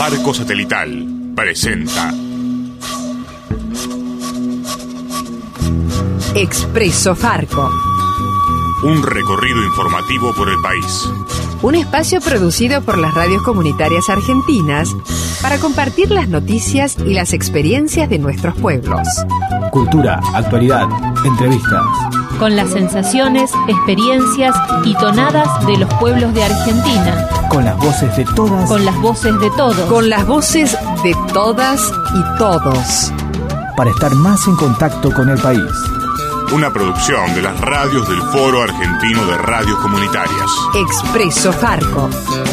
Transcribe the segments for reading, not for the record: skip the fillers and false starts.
Farco Satelital presenta Expreso Farco. Un recorrido informativo por el país. Un espacio producido por las radios comunitarias argentinas para compartir las noticias y las experiencias de nuestros pueblos. Cultura, actualidad, entrevistas. Con las sensaciones, experiencias y tonadas de los pueblos de Argentina. Con las voces de todas. Con las voces de todos. Con las voces de todas y todos. Para estar más en contacto con el país. Una producción de las radios del Foro Argentino de Radios Comunitarias. Expreso Farco.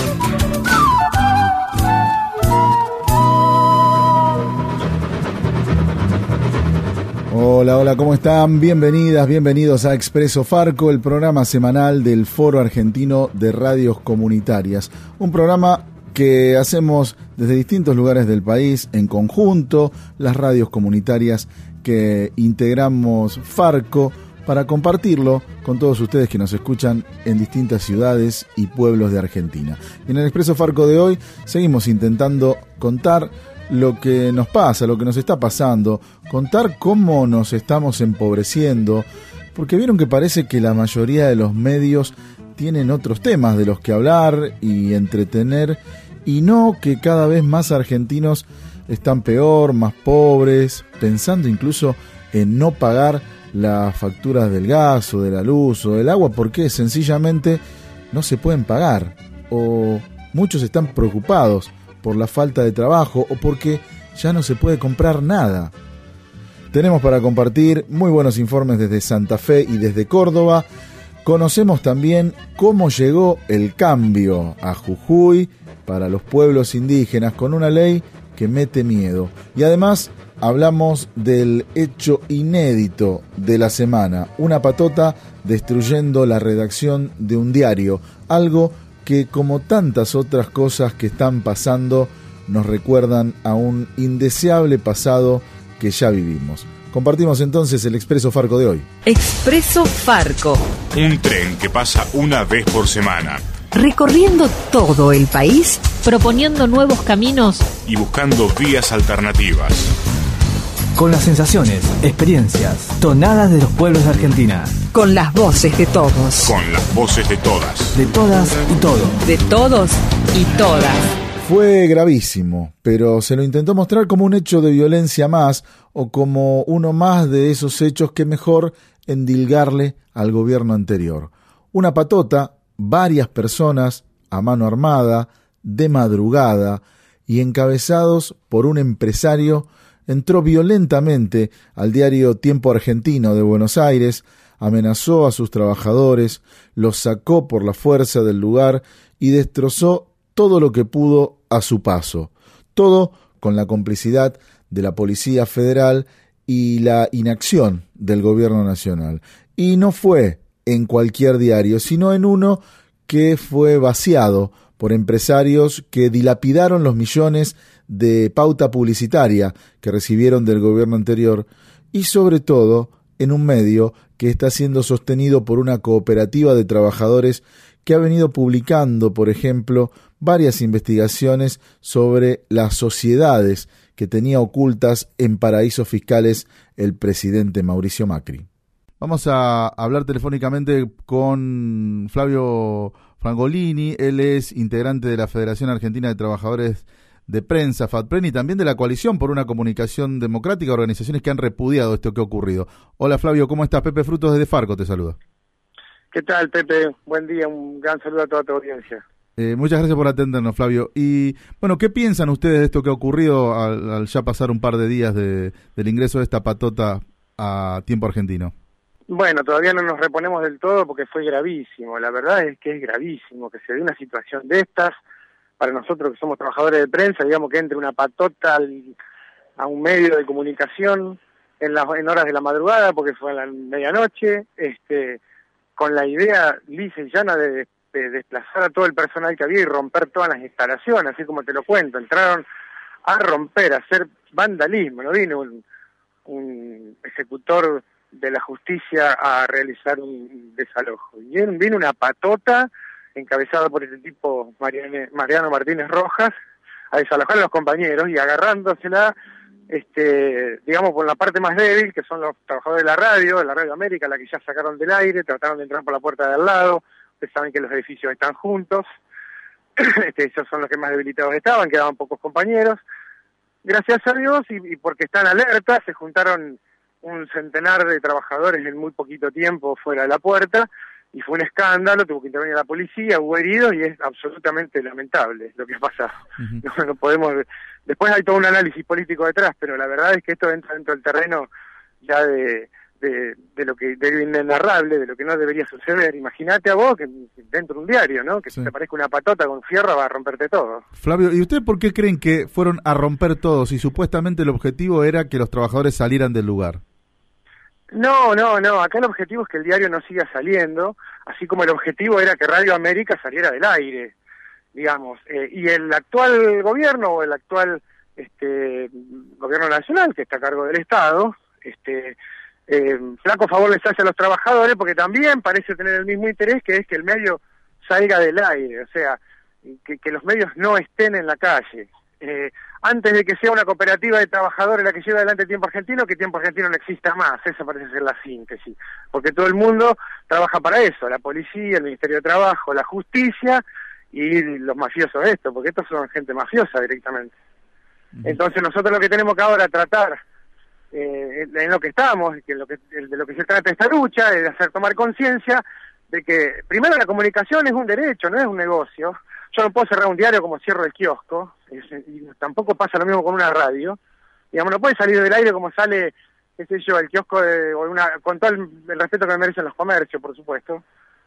Hola, ¿cómo están? Bienvenidas, bienvenidos a Expreso Farco, el programa semanal del Foro Argentino de Radios Comunitarias. Un programa que hacemos desde distintos lugares del país, en conjunto, las radios comunitarias que integramos Farco, para compartirlo con todos ustedes que nos escuchan en distintas ciudades y pueblos de Argentina. Y en el Expreso Farco de hoy seguimos intentando contar lo que nos pasa, lo que nos está pasando, contar cómo nos estamos empobreciendo, porque vieron que parece que la mayoría de los medios tienen otros temas de los que hablar y entretener, y no que cada vez más argentinos están peor, más pobres, pensando incluso en no pagar las facturas del gas o de la luz o del agua porque sencillamente no se pueden pagar, o muchos están preocupados por la falta de trabajo o porque ya no se puede comprar nada. Tenemos para compartir muy buenos informes desde Santa Fe y desde Córdoba. Conocemos también cómo llegó el cambio a Jujuy para los pueblos indígenas con una ley que mete miedo. Y además hablamos del hecho inédito de la semana, una patota destruyendo la redacción de un diario, algo que, como tantas otras cosas que están pasando, nos recuerdan a un indeseable pasado que ya vivimos. Compartimos entonces el Expreso Farco de hoy. Expreso Farco. Un tren que pasa una vez por semana. Recorriendo todo el país, proponiendo nuevos caminos y buscando vías alternativas. Con las sensaciones, experiencias, tonadas de los pueblos de Argentina. Con las voces de todos. Con las voces de todas. De todas y todos. De todos y todas. Fue gravísimo, pero se lo intentó mostrar como un hecho de violencia más, o como uno más de esos hechos que mejor endilgarle al gobierno anterior. Una patota, varias personas a mano armada, de madrugada y encabezados por un empresario, entró violentamente al diario Tiempo Argentino de Buenos Aires, amenazó a sus trabajadores, los sacó por la fuerza del lugar y destrozó todo lo que pudo a su paso. Todo con la complicidad de la Policía Federal y la inacción del Gobierno Nacional. Y no fue en cualquier diario, sino en uno que fue vaciado por empresarios que dilapidaron los millones de pauta publicitaria que recibieron del gobierno anterior, y sobre todo en un medio que está siendo sostenido por una cooperativa de trabajadores que ha venido publicando, por ejemplo, varias investigaciones sobre las sociedades que tenía ocultas en paraísos fiscales el presidente Mauricio Macri. Vamos a hablar telefónicamente con Flavio Frangolini. Él es integrante de la Federación Argentina de Trabajadores de Prensa, FATPREN, y también de la Coalición por una Comunicación Democrática, organizaciones que han repudiado esto que ha ocurrido. Hola Flavio, ¿cómo estás? Pepe Frutos desde Farco te saluda. ¿Qué tal, Pepe? Buen día, un gran saludo a toda tu audiencia. Muchas gracias por atendernos, Flavio. Y bueno, ¿qué piensan ustedes de esto que ha ocurrido al ya pasar un par de días del ingreso de esta patota a Tiempo Argentino? Bueno, todavía no nos reponemos del todo porque fue gravísimo. La verdad es que es gravísimo que se dé una situación de estas. Para nosotros que somos trabajadores de prensa, digamos, que entre una patota a un medio de comunicación en horas de la madrugada, porque fue a la medianoche, con la idea lisa y llana de desplazar a todo el personal que había y romper todas las instalaciones, así como te lo cuento. Entraron a romper, a hacer vandalismo. No vino un ejecutor de la justicia a realizar un desalojo. Y vino una patota encabezada por este tipo Mariano Martínez Rojas a desalojar a los compañeros y agarrándosela, digamos, por la parte más débil, que son los trabajadores de la Radio América, la que ya sacaron del aire, trataron de entrar por la puerta de al lado. Ustedes saben que los edificios están juntos, esos son los que más debilitados estaban, quedaban pocos compañeros. Gracias a Dios, y porque están alerta, se juntaron un centenar de trabajadores en muy poquito tiempo fuera de la puerta, y fue un escándalo, tuvo que intervenir la policía, hubo heridos, y es absolutamente lamentable lo que ha pasado. Uh-huh. No podemos... Después hay todo un análisis político detrás, pero la verdad es que esto entra dentro del terreno ya de lo que de inenarrable, de lo que no debería suceder. Imagínate a vos que dentro de un diario, ¿no? Que te parezca una patota con fierro va a romperte todo. Flavio, ¿y ustedes por qué creen que fueron a romper todo si supuestamente el objetivo era que los trabajadores salieran del lugar? No, acá el objetivo es que el diario no siga saliendo, así como el objetivo era que Radio América saliera del aire, digamos, y el actual gobierno, o el actual gobierno nacional, que está a cargo del Estado, flaco favor les hace a los trabajadores, porque también parece tener el mismo interés, que es que el medio salga del aire, o sea, que los medios no estén en la calle. Antes de que sea una cooperativa de trabajadores la que lleve adelante Tiempo Argentino, que Tiempo Argentino no exista más. Esa parece ser la síntesis, porque todo el mundo trabaja para eso, la policía, el Ministerio de Trabajo, la justicia y los mafiosos de esto, porque estos son gente mafiosa directamente. Entonces nosotros lo que tenemos que ahora tratar, en lo que estamos, de lo que se trata esta lucha, es de hacer tomar conciencia de que primero la comunicación es un derecho, no es un negocio. Yo no puedo cerrar un diario como cierro el kiosco, y tampoco pasa lo mismo con una radio. Digamos, no puede salir del aire como sale, qué sé yo, el kiosco con todo el respeto que me merecen los comercios, por supuesto.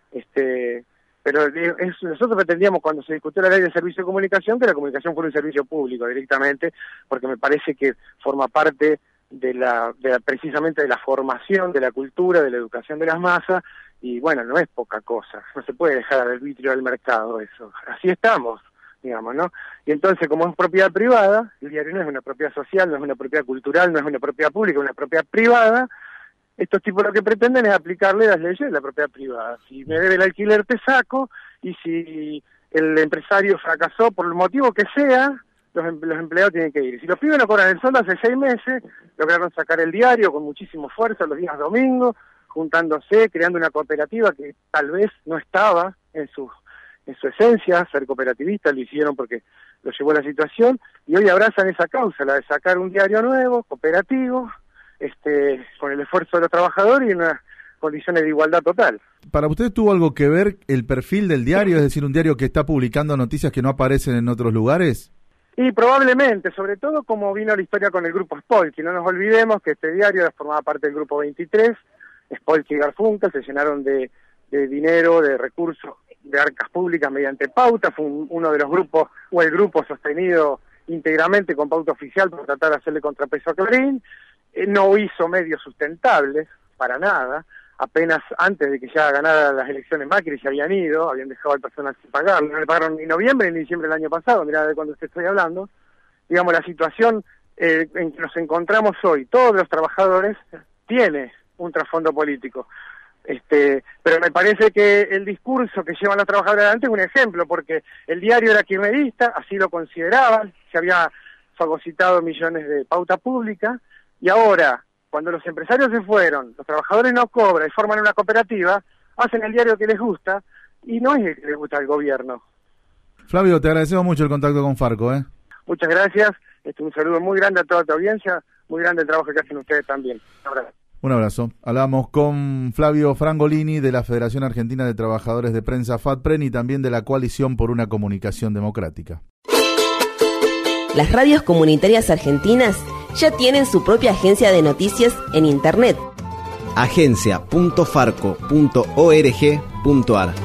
Pero nosotros pretendíamos, cuando se discutió la ley de servicio de comunicación, que la comunicación fuera un servicio público directamente, porque me parece que forma parte precisamente de la formación, de la cultura, de la educación de las masas, y bueno, no es poca cosa, no se puede dejar al arbitrio del mercado eso, así estamos, digamos, ¿no? Y entonces, como es propiedad privada, el diario no es una propiedad social, no es una propiedad cultural, no es una propiedad pública, es una propiedad privada. Estos tipos lo que pretenden es aplicarle las leyes de la propiedad privada. Si me debe el alquiler te saco, y si el empresario fracasó por el motivo que sea, los empleados tienen que ir. Si los pibes no cobran el sueldo hace 6 meses, lograron sacar el diario con muchísimo esfuerzo los días domingos, juntándose, creando una cooperativa que tal vez no estaba en su esencia, ser cooperativista, lo hicieron porque lo llevó a la situación, y hoy abrazan esa causa, la de sacar un diario nuevo, cooperativo, con el esfuerzo de los trabajadores y en unas condiciones de igualdad total. ¿Para usted tuvo algo que ver el perfil del diario, es decir, un diario que está publicando noticias que no aparecen en otros lugares? Y probablemente, sobre todo como vino la historia con el grupo Spolky. No nos olvidemos que este diario formaba parte del grupo 23, Spolky y Garfunkel se llenaron de dinero, de recursos, de arcas públicas mediante pauta. Fue uno de los grupos, o el grupo sostenido íntegramente con pauta oficial para tratar de hacerle contrapeso a Clarín. No hizo medios sustentables, para nada. Apenas antes de que ya ganara las elecciones Macri se habían ido, habían dejado al personal sin pagar. No le pagaron ni noviembre ni diciembre del año pasado, mirá de cuando te estoy hablando. Digamos, la situación en que nos encontramos hoy, todos los trabajadores, tiene un trasfondo político. Pero me parece que el discurso que llevan los trabajadores adelante es un ejemplo, porque el diario era kirchnerista, así lo consideraban, se había fagocitado millones de pauta pública, y ahora, cuando los empresarios se fueron, los trabajadores no cobran y forman una cooperativa, hacen el diario que les gusta, y no es el que les gusta al gobierno. Flavio, te agradecemos mucho el contacto con Farco, Muchas gracias, un saludo muy grande a toda tu audiencia, muy grande el trabajo que hacen ustedes también. Un abrazo. Hablamos con Flavio Frangolini de la Federación Argentina de Trabajadores de Prensa FATPREN y también de la Coalición por una Comunicación Democrática. Las radios comunitarias argentinas ya tienen su propia agencia de noticias en Internet. agencia.farco.org.ar.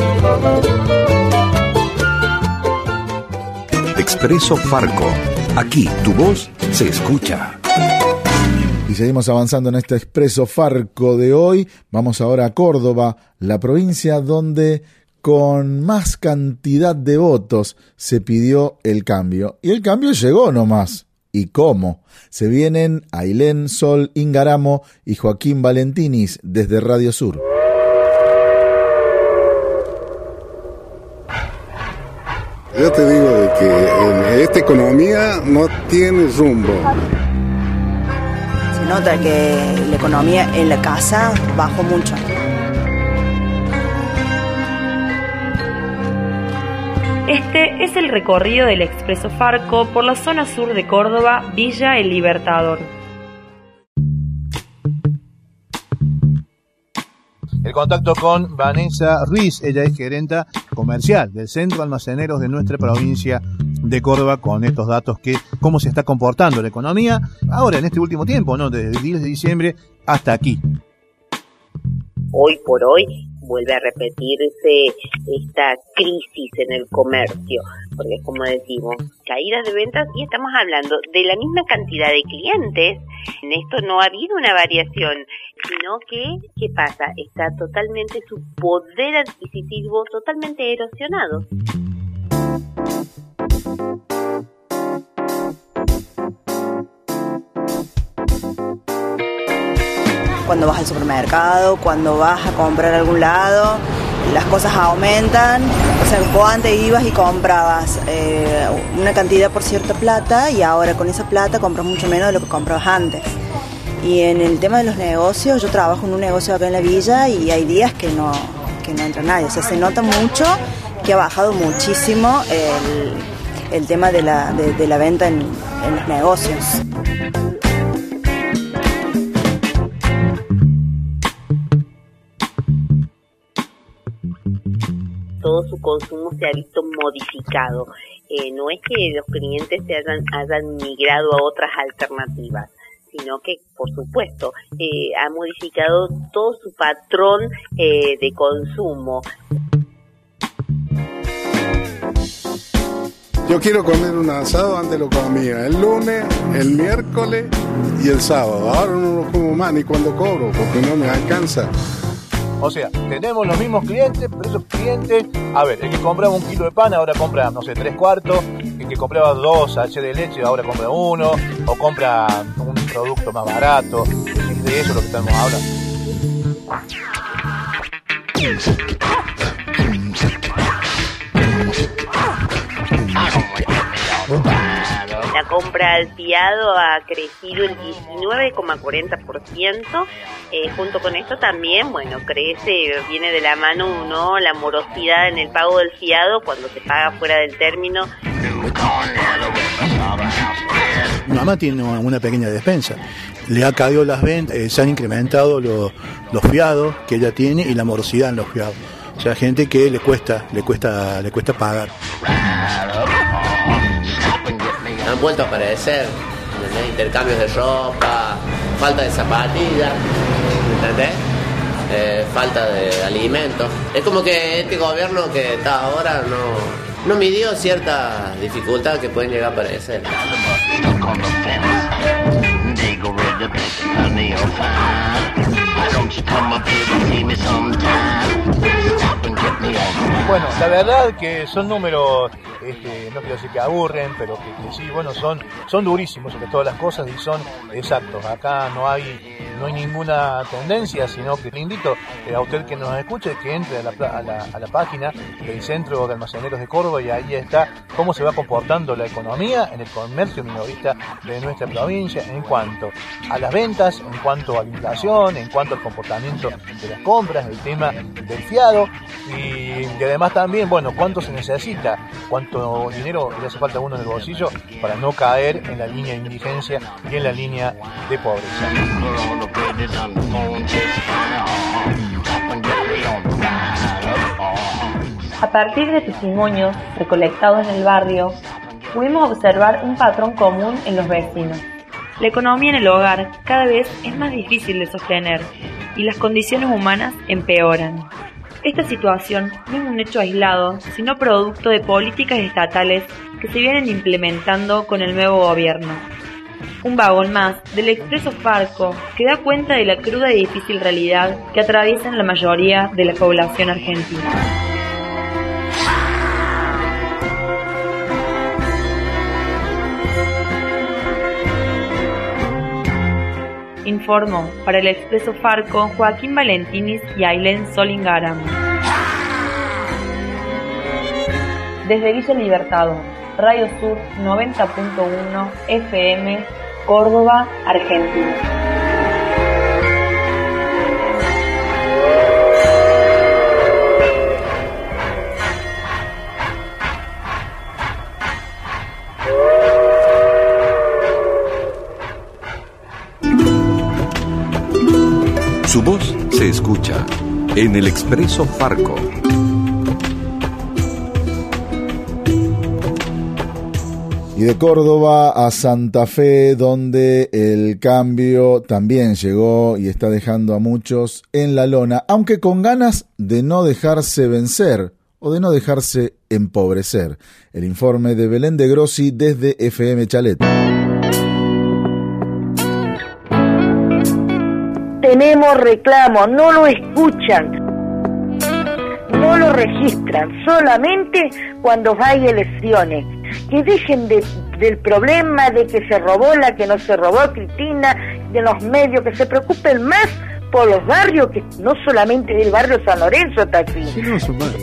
Expreso Farco. Aquí tu voz se escucha. Y seguimos avanzando en este Expreso Farco de hoy. Vamos ahora a Córdoba, la provincia donde con más cantidad de votos se pidió el cambio. Y el cambio llegó nomás. ¿Y cómo? Se vienen Ailén Sol Ingaramo y Joaquín Valentinis desde Radio Sur. Yo te digo de que en este esta economía no tiene rumbo. Se nota que la economía en la casa bajó mucho. Este es el recorrido del Expreso Farco por la zona sur de Córdoba, Villa El Libertador. El contacto con Vanessa Ruiz, ella es gerenta comercial del Centro de Almaceneros de nuestra provincia de Córdoba, con estos datos que cómo se está comportando la economía ahora en este último tiempo, ¿no? Desde el 10 de diciembre hasta aquí. Hoy por hoy vuelve a repetirse esta crisis en el comercio, porque es como decimos, caídas de ventas, y estamos hablando de la misma cantidad de clientes. En esto no ha habido una variación, sino que, ¿qué pasa? Está totalmente su poder adquisitivo totalmente erosionado. Cuando vas al supermercado, cuando vas a comprar a algún lado, las cosas aumentan. O sea, vos antes ibas y comprabas una cantidad por cierta plata, y ahora con esa plata compras mucho menos de lo que comprabas antes. Y en el tema de los negocios, yo trabajo en un negocio acá en la villa y hay días que no entra nadie. O sea, se nota mucho que ha bajado muchísimo el tema de la venta en los negocios. Todo su consumo se ha visto modificado. No es que los clientes se hayan migrado a otras alternativas, sino que, por supuesto, ha modificado todo su patrón de consumo. Yo quiero comer un asado, antes lo comía el lunes, el miércoles y el sábado. Ahora no lo como más ni cuando cobro, porque no me alcanza. O sea, tenemos los mismos clientes, pero esos clientes, a ver, el que compraba 1 kilo de pan ahora compra, no sé, 3/4, el que compraba 2 sachets de leche ahora compra 1, o compra un producto más barato. Es de eso lo que estamos hablando. La compra al fiado ha crecido el 19,40%. Junto con esto también, bueno, viene de la mano, ¿no?, la morosidad en el pago del fiado cuando se paga fuera del término. Mi mamá tiene una pequeña despensa, le ha caído las ventas, se han incrementado los fiados que ella tiene y la morosidad en los fiados. O sea, gente que le cuesta pagar. Han vuelto a aparecer, ¿entendés? Intercambios de ropa, falta de zapatillas, ¿entendés? Falta de alimentos. Es como que este gobierno que está ahora no midió cierta dificultad que pueden llegar a aparecer. Bueno, la verdad que son números, no quiero decir que aburren, pero que sí, bueno, son durísimos sobre todas las cosas y son exactos. Acá no hay ninguna tendencia, sino que le invito a usted que nos escuche que entre a la página del Centro de Almaceneros de Córdoba, y ahí está cómo se va comportando la economía en el comercio minorista de nuestra provincia en cuanto a las ventas, en cuanto a la inflación, en cuanto al comportamiento de las compras, el tema del fiado y además también, bueno, cuánto se necesita, cuánto dinero le hace falta a uno en el bolsillo para no caer en la línea de indigencia y en la línea de pobreza. A partir de testimonios recolectados en el barrio, pudimos observar un patrón común en los vecinos. La economía en el hogar cada vez es más difícil de sostener y las condiciones humanas empeoran. Esta situación no es un hecho aislado, sino producto de políticas estatales que se vienen implementando con el nuevo gobierno. Un vagón más del Expreso Farco que da cuenta de la cruda y difícil realidad que atraviesan la mayoría de la población argentina. Informó para el Expreso Farco Joaquín Valentinis y Ailén Solingaram. Desde Villa Libertador, Radio Sur 90.1 FM, Córdoba, Argentina. Su voz se escucha en el Expreso Farco. Y de Córdoba a Santa Fe, donde el cambio también llegó y está dejando a muchos en la lona, aunque con ganas de no dejarse vencer o de no dejarse empobrecer. El informe de Belén de Grossi desde FM Chalet. Tenemos reclamos, no lo escuchan, no lo registran, solamente cuando hay elecciones. Que dejen del problema de que se robó la que no se robó Cristina, de los medios, que se preocupen más por los barrios, que no solamente del barrio San Lorenzo, Tafí. Sí, no, son varios.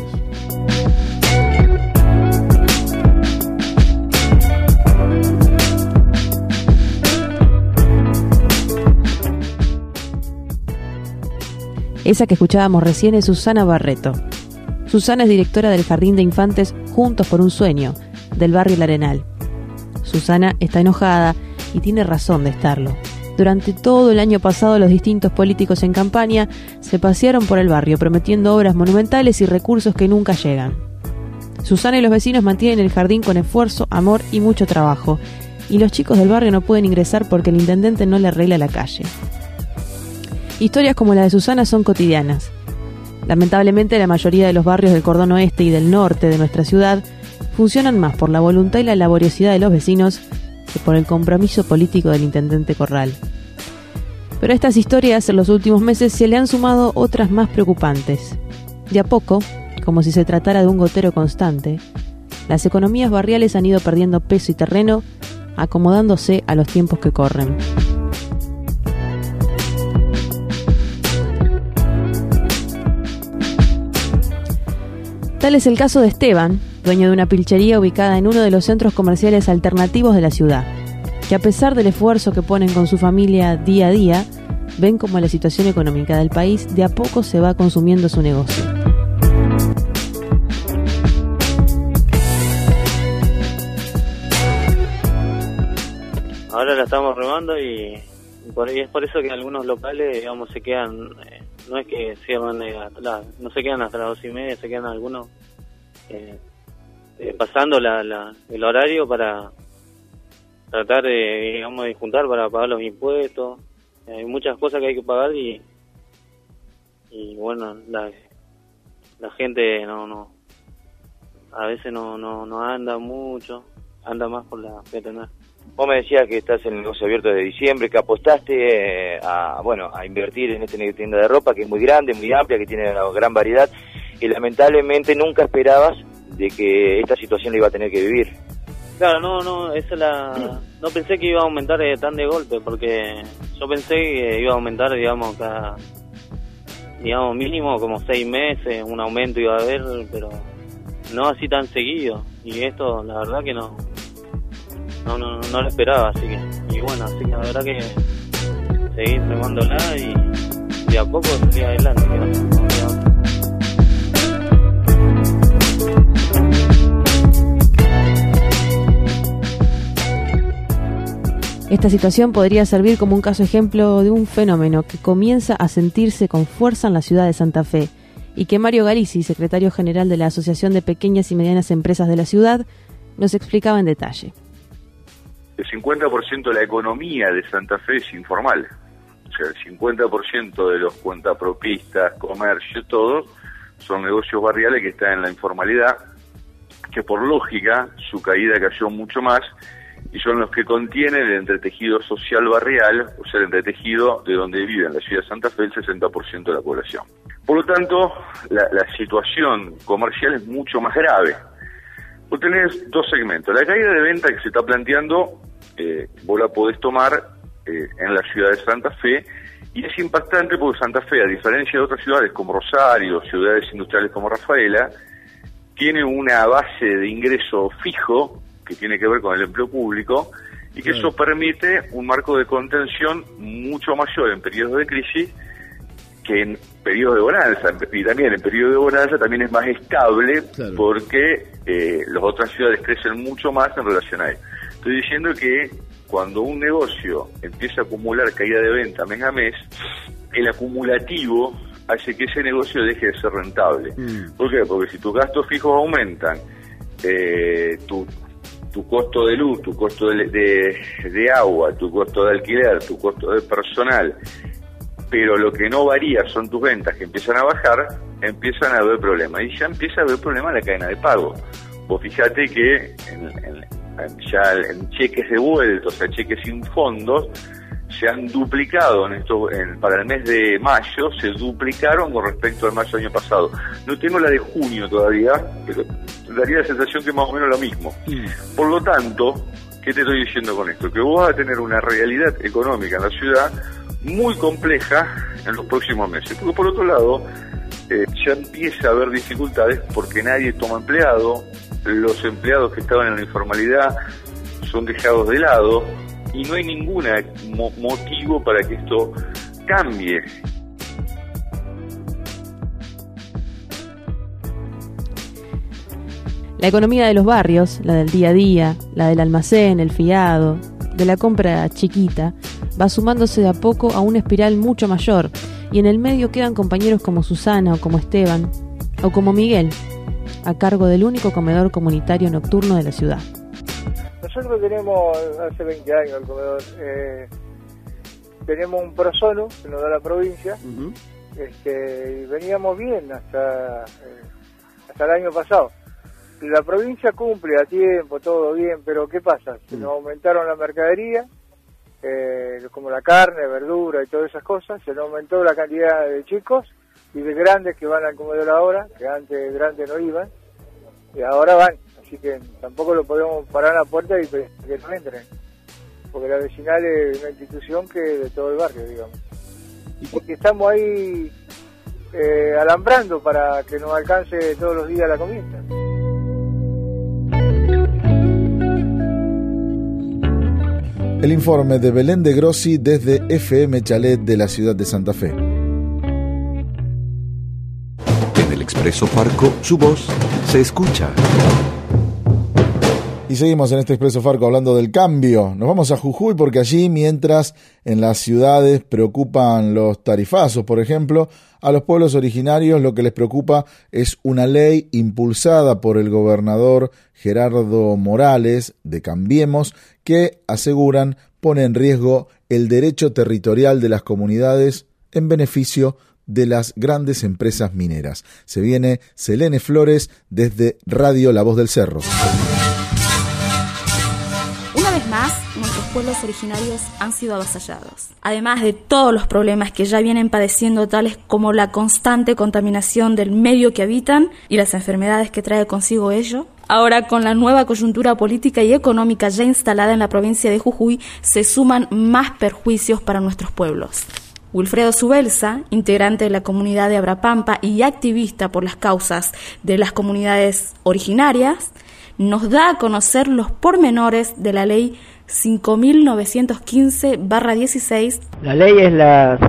Esa que escuchábamos recién es Susana Barreto. Susana es directora del Jardín de Infantes Juntos por un Sueño, del barrio El Arenal. Susana está enojada y tiene razón de estarlo. Durante todo el año pasado los distintos políticos en campaña se pasearon por el barrio prometiendo obras monumentales y recursos que nunca llegan. Susana y los vecinos mantienen el jardín con esfuerzo, amor y mucho trabajo, y los chicos del barrio no pueden ingresar porque el intendente no le arregla la calle. Historias como la de Susana son cotidianas. Lamentablemente la mayoría de los barrios del cordón oeste y del norte de nuestra ciudad funcionan más por la voluntad y la laboriosidad de los vecinos que por el compromiso político del intendente Corral. Pero a estas historias en los últimos meses se le han sumado otras más preocupantes. De a poco, como si se tratara de un gotero constante, las economías barriales han ido perdiendo peso y terreno, acomodándose a los tiempos que corren. Tal es el caso de Esteban, dueño de una pilchería ubicada en uno de los centros comerciales alternativos de la ciudad, que a pesar del esfuerzo que ponen con su familia día a día, ven como la situación económica del país de a poco se va consumiendo su negocio. Ahora la estamos remando y es por eso que algunos locales, digamos, se quedan, no es que cierran no se quedan hasta las 2:30, se quedan algunos pasando el horario para tratar de, digamos, de juntar para pagar los impuestos. Hay muchas cosas que hay que pagar y bueno, la gente no a veces no anda mucho, anda más por la peatonal. Vos me decías que estás en el negocio abierto desde diciembre, que apostaste a invertir en esta tienda de ropa que es muy grande, muy amplia, que tiene una gran variedad, y lamentablemente nunca esperabas de que esta situación la iba a tener que vivir. Claro, no pensé que iba a aumentar tan de golpe, porque yo pensé que iba a aumentar, digamos, mínimo como 6 meses, un aumento iba a haber, pero no así tan seguido, y esto la verdad que no lo esperaba, así que la verdad que seguir remándola y de a poco seguir adelante. Esta situación podría servir como un caso ejemplo de un fenómeno que comienza a sentirse con fuerza en la ciudad de Santa Fe y que Mario Galizzi, secretario general de la Asociación de Pequeñas y Medianas Empresas de la ciudad, nos explicaba en detalle. El 50% de la economía de Santa Fe es informal. O sea, el 50% de los cuentapropistas, comercio, todo, son negocios barriales que están en la informalidad, que por lógica su caída cayó mucho más, y son los que contienen el entretejido social barrial, o sea, el entretejido de donde vive en la ciudad de Santa Fe el 60% de la población. Por lo tanto, la situación comercial es mucho más grave. Vos tenés dos segmentos. La caída de venta que se está planteando, vos la podés tomar en la ciudad de Santa Fe, y es impactante porque Santa Fe, a diferencia de otras ciudades como Rosario, ciudades industriales como Rafaela, tiene una base de ingreso fijo que tiene que ver con el empleo público, y que eso permite un marco de contención mucho mayor en periodos de crisis que en periodos de bonanza, y también en periodos de bonanza también es más estable, porque las otras ciudades crecen mucho más en relación a él. Estoy diciendo que cuando un negocio empieza a acumular caída de venta mes a mes, el acumulativo hace que ese negocio deje de ser rentable. ¿Por qué? Porque si tus gastos fijos aumentan, tu costo de luz, tu costo de agua, tu costo de alquiler, tu costo de personal, pero lo que no varía son tus ventas que empiezan a bajar, empiezan a haber problemas. Y ya empieza a haber problemas en la cadena de pago. Vos fijate que ya en cheques devueltos, o sea, cheques sin fondos, se han duplicado para el mes de mayo, se duplicaron con respecto al mayo del año pasado. No tengo la de junio todavía, pero daría la sensación que es más o menos lo mismo. Por lo tanto, ¿qué te estoy diciendo con esto? Que vos vas a tener una realidad económica en la ciudad muy compleja en los próximos meses. Porque por otro lado, ya empieza a haber dificultades porque nadie toma empleado, los empleados que estaban en la informalidad son dejados de lado, y no hay ningún motivo para que esto cambie. La economía de los barrios, la del día a día, la del almacén, el fiado, de la compra chiquita, va sumándose de a poco a una espiral mucho mayor, y en el medio quedan compañeros como Susana o como Esteban o como Miguel, a cargo del único comedor comunitario nocturno de la ciudad. Nosotros tenemos hace 20 años el comedor, tenemos un prosono que nos da la provincia, y veníamos bien hasta el año pasado. La provincia cumple a tiempo, todo bien, pero ¿qué pasa? Se nos aumentaron la mercadería, como la carne, verdura y todas esas cosas, se nos aumentó la cantidad de chicos y de grandes que van al comedor ahora, que antes grandes no iban, y ahora van. Así que tampoco lo podemos parar a la puerta y que no entren, porque la vecinal es una institución que es de todo el barrio, digamos. Porque estamos ahí alambrando para que nos alcance todos los días la comida. El informe de Belén de Grossi desde FM Chalet de la ciudad de Santa Fe. En el Expreso Farco, su voz se escucha. Y seguimos en este Expreso Farco hablando del cambio. Nos vamos a Jujuy porque allí, mientras en las ciudades preocupan los tarifazos, por ejemplo, a los pueblos originarios lo que les preocupa es una ley impulsada por el gobernador Gerardo Morales de Cambiemos que, aseguran, pone en riesgo el derecho territorial de las comunidades en beneficio de las grandes empresas mineras. Se viene Selene Flores desde Radio La Voz del Cerro. Una vez más, nuestros pueblos originarios han sido avasallados. Además de todos los problemas que ya vienen padeciendo, tales como la constante contaminación del medio que habitan y las enfermedades que trae consigo ello, ahora con la nueva coyuntura política y económica ya instalada en la provincia de Jujuy, se suman más perjuicios para nuestros pueblos. Wilfredo Subelsa, integrante de la comunidad de Abrapampa y activista por las causas de las comunidades originarias, nos da a conocer los pormenores de la ley 5.915/16. La ley es la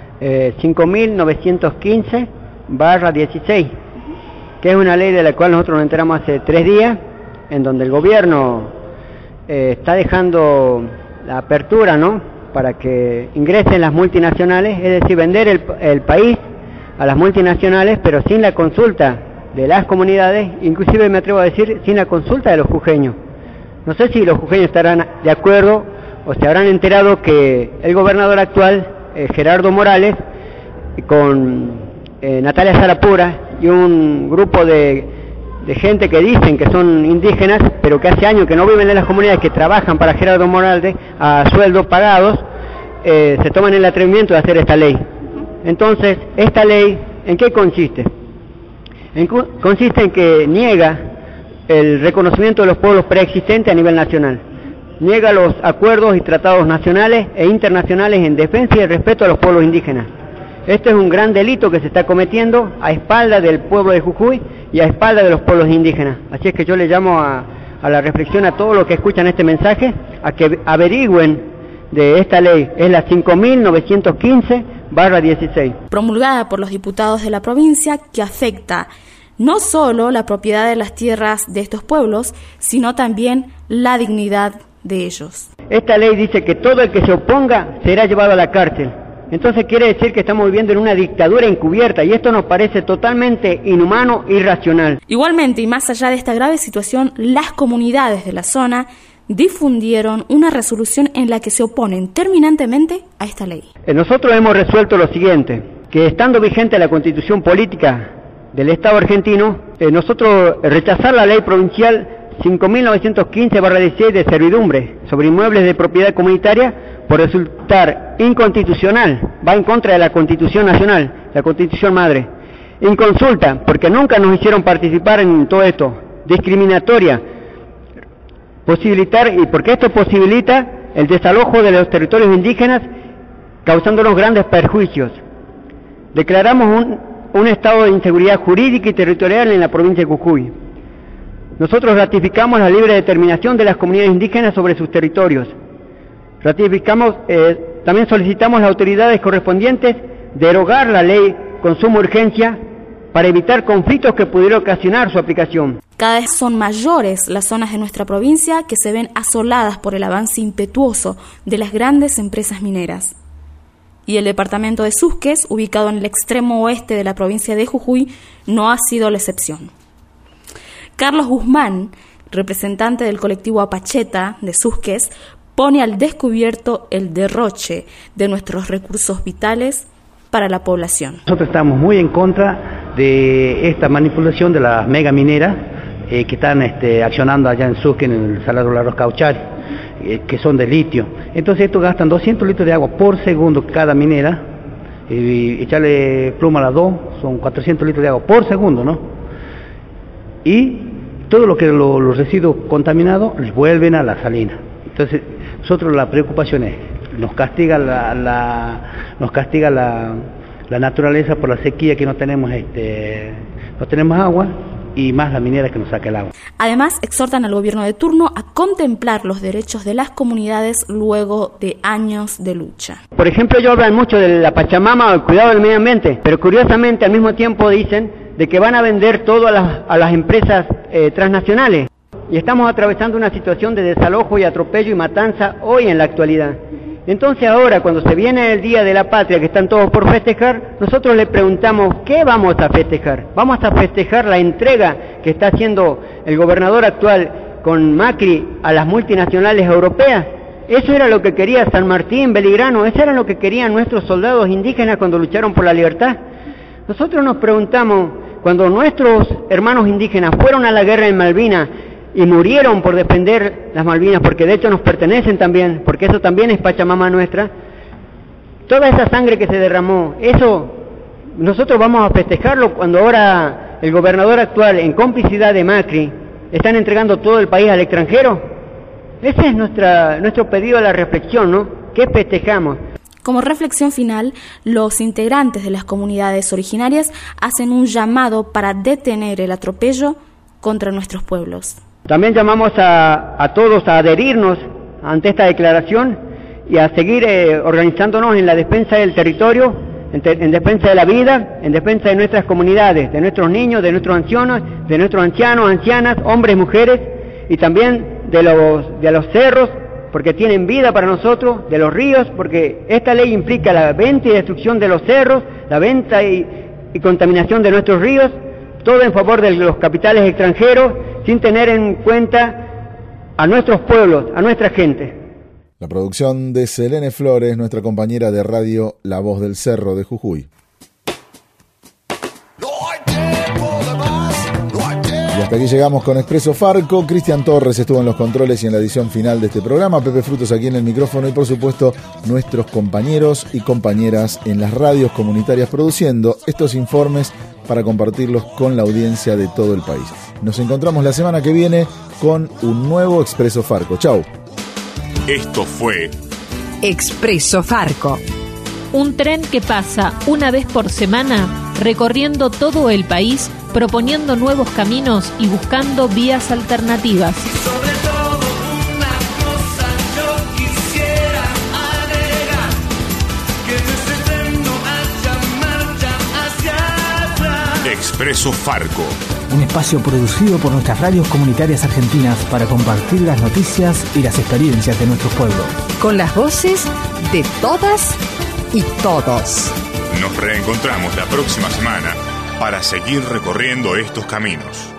5.915/16, que es una ley de la cual nosotros nos enteramos hace 3 días, en donde el gobierno está dejando la apertura, ¿no?, para que ingresen las multinacionales, es decir, vender el país a las multinacionales, pero sin la consulta de las comunidades, inclusive me atrevo a decir sin la consulta de los jujeños. No sé si los jujeños estarán de acuerdo o se habrán enterado que el gobernador actual, Gerardo Morales, con Natalia Sarapura y un grupo de gente que dicen que son indígenas, pero que hace años que no viven en las comunidades, que trabajan para Gerardo Morales a sueldos pagados, se toman el atrevimiento de hacer esta ley. Entonces, ¿esta ley en qué consiste? Consiste en que niega el reconocimiento de los pueblos preexistentes a nivel nacional, niega los acuerdos y tratados nacionales e internacionales en defensa y el respeto a los pueblos indígenas. Este es un gran delito que se está cometiendo a espaldas del pueblo de Jujuy y a espaldas de los pueblos indígenas. Así es que yo le llamo a a la reflexión a todos los que escuchan este mensaje, a que averigüen de esta ley. Es la 5.915/16. Promulgada por los diputados de la provincia, que afecta no solo la propiedad de las tierras de estos pueblos, sino también la dignidad de ellos. Esta ley dice que todo el que se oponga será llevado a la cárcel. Entonces quiere decir que estamos viviendo en una dictadura encubierta y esto nos parece totalmente inhumano e irracional. Igualmente, y más allá de esta grave situación, las comunidades de la zona difundieron una resolución en la que se oponen terminantemente a esta ley. Nosotros hemos resuelto lo siguiente, que estando vigente la Constitución Política del Estado argentino, nosotros rechazar la ley provincial 5.915/16 de servidumbre sobre inmuebles de propiedad comunitaria por resultar inconstitucional, va en contra de la Constitución Nacional, la Constitución Madre, inconsulta, porque nunca nos hicieron participar en todo esto, discriminatoria, posibilitar, y porque esto posibilita el desalojo de los territorios indígenas, causándonos grandes perjuicios. Declaramos un estado de inseguridad jurídica y territorial en la provincia de Jujuy. Nosotros ratificamos la libre determinación de las comunidades indígenas sobre sus territorios. Ratificamos, también solicitamos a las autoridades correspondientes derogar la ley con suma urgencia para evitar conflictos que pudieran ocasionar su aplicación. Cada vez son mayores las zonas de nuestra provincia que se ven asoladas por el avance impetuoso de las grandes empresas mineras. Y el departamento de Susques, ubicado en el extremo oeste de la provincia de Jujuy, no ha sido la excepción. Carlos Guzmán, representante del colectivo Apacheta de Susques, pone al descubierto el derroche de nuestros recursos vitales para la población. Nosotros estamos muy en contra de esta manipulación de las mega mineras que están accionando allá en Susques, en el Salar de los Cauchari, que son de litio. Entonces estos gastan 200 litros de agua por segundo cada minera, y echarle pluma a las dos, son 400 litros de agua por segundo, ¿no? Y todo lo que los residuos contaminados les vuelven a la salina. Entonces nosotros la preocupación es, nos castiga la naturaleza por la sequía, que no tenemos agua, y más la minera que nos saca el agua. Además, exhortan al gobierno de turno a contemplar los derechos de las comunidades luego de años de lucha. Por ejemplo, ellos hablan mucho de la Pachamama o el cuidado del medio ambiente, pero curiosamente al mismo tiempo dicen de que van a vender todo a las empresas transnacionales. Y estamos atravesando una situación de desalojo y atropello y matanza hoy en la actualidad. Entonces ahora, cuando se viene el Día de la Patria, que están todos por festejar, nosotros le preguntamos, ¿qué vamos a festejar? ¿Vamos a festejar la entrega que está haciendo el gobernador actual con Macri a las multinacionales europeas? Eso era lo que quería San Martín, Belgrano, eso era lo que querían nuestros soldados indígenas cuando lucharon por la libertad. Nosotros nos preguntamos, cuando nuestros hermanos indígenas fueron a la guerra en Malvinas, y murieron por defender las Malvinas, porque de hecho nos pertenecen también, porque eso también es Pachamama nuestra, toda esa sangre que se derramó, eso nosotros vamos a festejarlo cuando ahora el gobernador actual, en complicidad de Macri, están entregando todo el país al extranjero. Ese es nuestro pedido a la reflexión, ¿no? ¿Qué festejamos? Como reflexión final, los integrantes de las comunidades originarias hacen un llamado para detener el atropello contra nuestros pueblos. También llamamos a todos a adherirnos ante esta declaración y a seguir organizándonos en la defensa del territorio, en defensa de la vida, en defensa de nuestras comunidades, de nuestros niños, de nuestros ancianos, ancianas, hombres, mujeres, y también de los cerros, porque tienen vida para nosotros, de los ríos, porque esta ley implica la venta y destrucción de los cerros, la venta y contaminación de nuestros ríos, todo en favor de los capitales extranjeros, sin tener en cuenta a nuestros pueblos, a nuestra gente. La producción de Selene Flores, nuestra compañera de radio La Voz del Cerro de Jujuy. Y hasta aquí llegamos con Expreso Farco. Cristian Torres estuvo en los controles y en la edición final de este programa. Pepe Frutos aquí en el micrófono y por supuesto nuestros compañeros y compañeras en las radios comunitarias produciendo estos informes para compartirlos con la audiencia de todo el país. Nos encontramos la semana que viene con un nuevo Expreso Farco. Chau. Esto fue Expreso Farco. Un tren que pasa una vez por semana recorriendo todo el país proponiendo nuevos caminos y buscando vías alternativas. Expreso Farco. Un espacio producido por nuestras radios comunitarias argentinas para compartir las noticias y las experiencias de nuestros pueblos. Con las voces de todas y todos. Nos reencontramos la próxima semana para seguir recorriendo estos caminos.